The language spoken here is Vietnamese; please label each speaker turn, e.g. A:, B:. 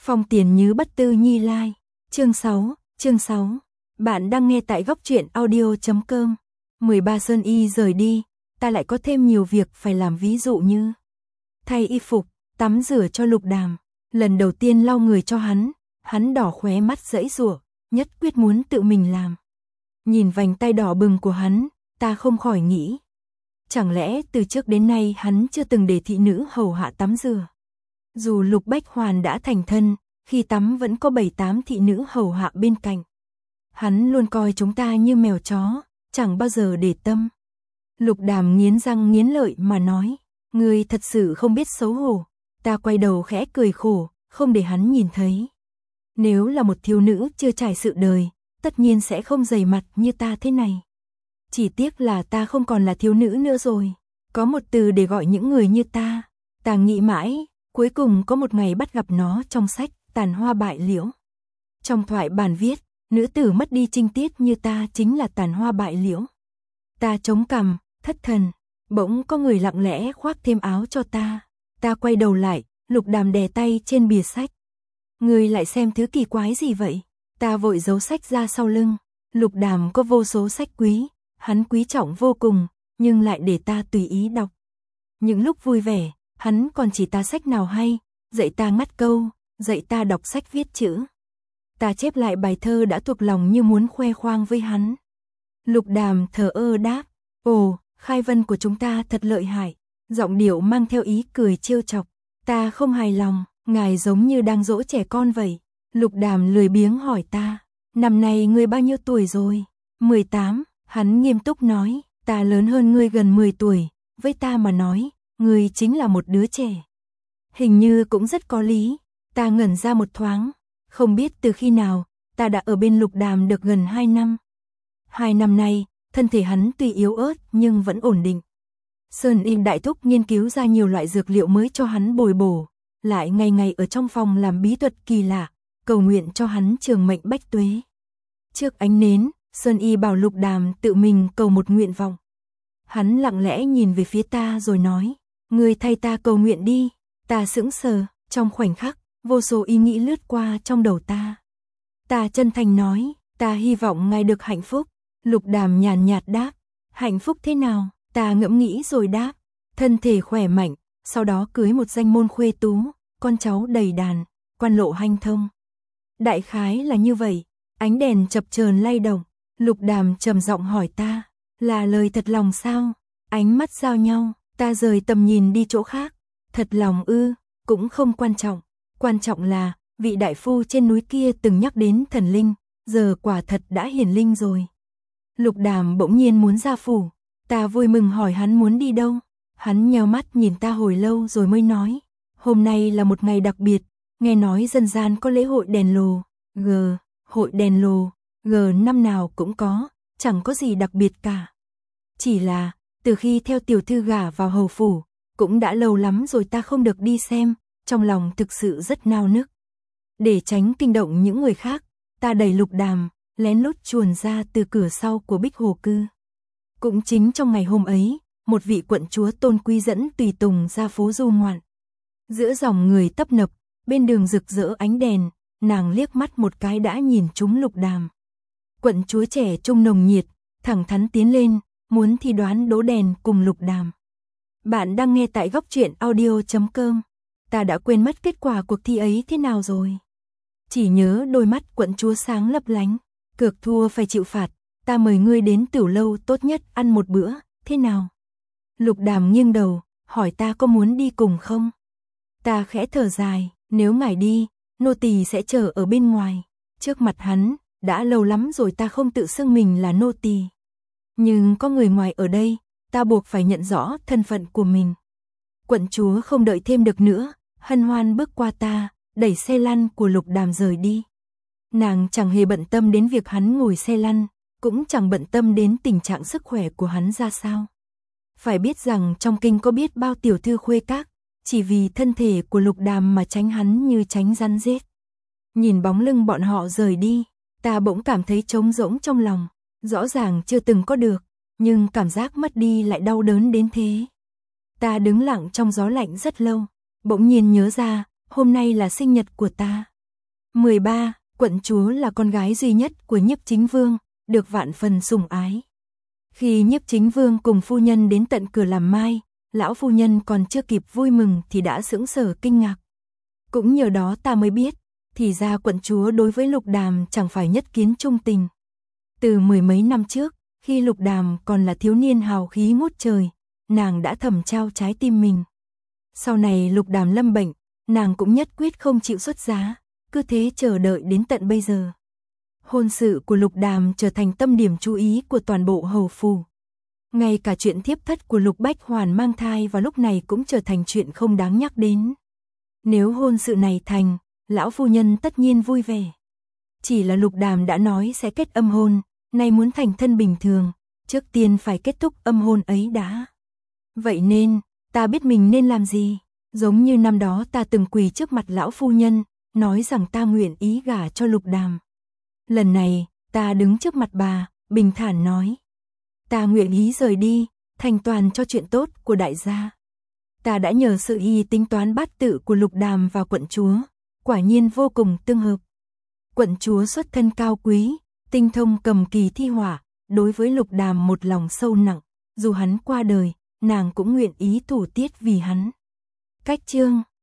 A: Phong Tiền Như Bất Tư Nhi Lai. Chương 6. Bạn đang nghe tại góc truyện audio.com. 13 Sơn Y rời đi, ta lại có thêm nhiều việc phải làm, ví dụ như thay y phục, tắm rửa cho Lục Đàm. Lần đầu tiên lau người cho hắn đỏ khóe mắt giãy giụa, nhất quyết muốn tự mình làm. Nhìn vành tay đỏ bừng của hắn, ta không khỏi nghĩ, chẳng lẽ từ trước đến nay hắn chưa từng để thị nữ hầu hạ tắm rửa? Dù Lục Bách Hoàn đã thành thân, khi tắm vẫn có 7-8 thị nữ hầu hạ bên cạnh. Hắn luôn coi chúng ta như mèo chó, chẳng bao giờ để tâm. Lục Đàm nghiến răng nghiến lợi mà nói, ngươi thật sự không biết xấu hổ. Ta quay đầu khẽ cười khổ, không để hắn nhìn thấy. Nếu là một thiếu nữ chưa trải sự đời, tất nhiên sẽ không dày mặt như ta thế này. Chỉ tiếc là ta không còn là thiếu nữ nữa rồi. Có một từ để gọi những người như ta. Ta nghĩ mãi, cuối cùng có một ngày bắt gặp nó trong sách Tàn Hoa Bại Liễu. Trong thoại bản viết, nữ tử mất đi trinh tiết như ta chính là tàn hoa bại liễu. Ta chống cằm, thất thần, bỗng có người lặng lẽ khoác thêm áo cho ta. Ta quay đầu lại, Lục Đàm đè tay trên bìa sách. Ngươi lại xem thứ kỳ quái gì vậy? Ta vội giấu sách ra sau lưng. Lục Đàm có vô số sách quý, hắn quý trọng vô cùng, nhưng lại để ta tùy ý đọc. Những lúc vui vẻ, hắn còn chỉ ta sách nào hay, dạy ta ngắt câu, dạy ta đọc sách viết chữ. Ta chép lại bài thơ đã thuộc lòng như muốn khoe khoang với hắn. Lục Đàm thờ ơ đáp, ồ, khai văn của chúng ta thật lợi hại. Giọng điệu mang theo ý cười trêu chọc. Ta không hài lòng, ngài giống như đang dỗ trẻ con vậy. Lục Đàm lười biếng hỏi ta, năm nay ngươi bao nhiêu tuổi rồi? 18, hắn nghiêm túc nói, ta lớn hơn ngươi gần 10 tuổi, với ta mà nói, ngươi chính là một đứa trẻ. Hình như cũng rất có lý. Ta ngẩn ra một thoáng, không biết từ khi nào, ta đã ở bên Lục Đàm được gần 2 năm. 2 năm nay, thân thể hắn tuy yếu ớt nhưng vẫn ổn định. Sơn Y đại thúc nghiên cứu ra nhiều loại dược liệu mới cho hắn bồi bổ, lại ngày ngày ở trong phòng làm bí thuật kỳ lạ, cầu nguyện cho hắn trường mệnh bách tuế. Trước ánh nến, Sơn Y bảo Lục Đàm tự mình cầu một nguyện vọng. Hắn lặng lẽ nhìn về phía ta rồi nói, ngươi thay ta cầu nguyện đi. Ta sững sờ, trong khoảnh khắc, vô số ý nghĩ lướt qua trong đầu ta. Ta chân thành nói, ta hy vọng ngài được hạnh phúc. Lục Đàm nhàn nhạt đáp, hạnh phúc thế nào? Ta ngẫm nghĩ rồi đáp, thân thể khỏe mạnh, sau đó cưới một danh môn khuê tú, con cháu đầy đàn, quan lộ hanh thông. Đại khái là như vậy. Ánh đèn chập chờn lay động. Lục Đàm trầm giọng hỏi ta, là lời thật lòng sao? Ánh mắt giao nhau, ta rời tầm nhìn đi chỗ khác. Thật lòng ư? Cũng không quan trọng. Quan trọng là, vị đại phu trên núi kia từng nhắc đến thần linh, giờ quả thật đã hiển linh rồi. Lục Đàm bỗng nhiên muốn ra phủ. Ta vui mừng hỏi hắn muốn đi đâu. Hắn nheo mắt nhìn ta hồi lâu rồi mới nói, hôm nay là một ngày đặc biệt, nghe nói dân gian có lễ hội đèn lồ. Hội đèn lồ, năm nào cũng có, chẳng có gì đặc biệt cả. Chỉ là, từ khi theo tiểu thư gả vào hầu phủ, cũng đã lâu lắm rồi ta không được đi xem, trong lòng thực sự rất nao nức. Để tránh kinh động những người khác, ta đẩy Lục Đàm, lén lút chuồn ra từ cửa sau của Bích Hồ Cư. Cũng chính trong ngày hôm ấy, một vị quận chúa tôn quý dẫn tùy tùng ra phố du ngoạn. Giữa dòng người tấp nập, bên đường rực rỡ ánh đèn, nàng liếc mắt một cái đã nhìn trúng Lục Đàm. Quận chúa trẻ trung nồng nhiệt, thẳng thắn tiến lên, muốn thi đoán đố đèn cùng Lục Đàm. Bạn đang nghe tại góc truyện audio.com. Ta đã quên mất kết quả cuộc thi ấy thế nào rồi. Chỉ nhớ đôi mắt quận chúa sáng lấp lánh. Cược thua phải chịu phạt, ta mời ngươi đến Tửu Lâu tốt nhất ăn một bữa, thế nào? Lục Đàm nghiêng đầu, hỏi ta có muốn đi cùng không? Ta khẽ thở dài, nếu ngài đi, nô tỳ sẽ chờ ở bên ngoài. Trước mặt hắn, đã lâu lắm rồi ta không tự xưng mình là nô tỳ. Nhưng có người ngoài ở đây, ta buộc phải nhận rõ thân phận của mình. Quận chúa không đợi thêm được nữa, hân hoan bước qua ta, đẩy xe lăn của Lục Đàm rời đi. Nàng chẳng hề bận tâm đến việc hắn ngồi xe lăn, cũng chẳng bận tâm đến tình trạng sức khỏe của hắn ra sao. Phải biết rằng trong kinh có biết bao tiểu thư khuê các, chỉ vì thân thể của Lục Đàm mà tránh hắn như tránh rắn rết. Nhìn bóng lưng bọn họ rời đi, ta bỗng cảm thấy trống rỗng trong lòng, rõ ràng chưa từng có được, nhưng cảm giác mất đi lại đau đớn đến thế. Ta đứng lặng trong gió lạnh rất lâu, bỗng nhiên nhớ ra, hôm nay là sinh nhật của ta. 13. Quận chúa là con gái duy nhất của Nhiếp Chính Vương, được vạn phần sủng ái. Khi Nhiếp Chính Vương cùng phu nhân đến tận cửa làm mai, lão phu nhân còn chưa kịp vui mừng thì đã sững sờ kinh ngạc. Cũng nhờ đó ta mới biết, thì ra quận chúa đối với Lục Đàm chẳng phải nhất kiến trung tình. Từ mười mấy năm trước, khi Lục Đàm còn là thiếu niên hào khí ngút trời, nàng đã thầm trao trái tim mình. Sau này Lục Đàm lâm bệnh, nàng cũng nhất quyết không chịu xuất giá, cứ thế chờ đợi đến tận bây giờ. Hôn sự của Lục Đàm trở thành tâm điểm chú ý của toàn bộ hầu phủ. Ngay cả chuyện thiếp thất của Lục Bách Hoàn mang thai vào lúc này cũng trở thành chuyện không đáng nhắc đến. Nếu hôn sự này thành, lão phu nhân tất nhiên vui vẻ. Chỉ là Lục Đàm đã nói sẽ kết âm hôn, nay muốn thành thân bình thường, trước tiên phải kết thúc âm hôn ấy đã. Vậy nên, ta biết mình nên làm gì, giống như năm đó ta từng quỳ trước mặt lão phu nhân, nói rằng ta nguyện ý gả cho Lục Đàm. Lần này, ta đứng trước mặt bà, bình thản nói. Ta nguyện ý rời đi, thành toàn cho chuyện tốt của đại gia. Ta đã nhờ sự y tính toán bát tự của Lục Đàm và quận chúa, quả nhiên vô cùng tương hợp. Quận chúa xuất thân cao quý, tinh thông cầm kỳ thi hỏa, đối với Lục Đàm một lòng sâu nặng, dù hắn qua đời, nàng cũng nguyện ý thủ tiết vì hắn. Cách chương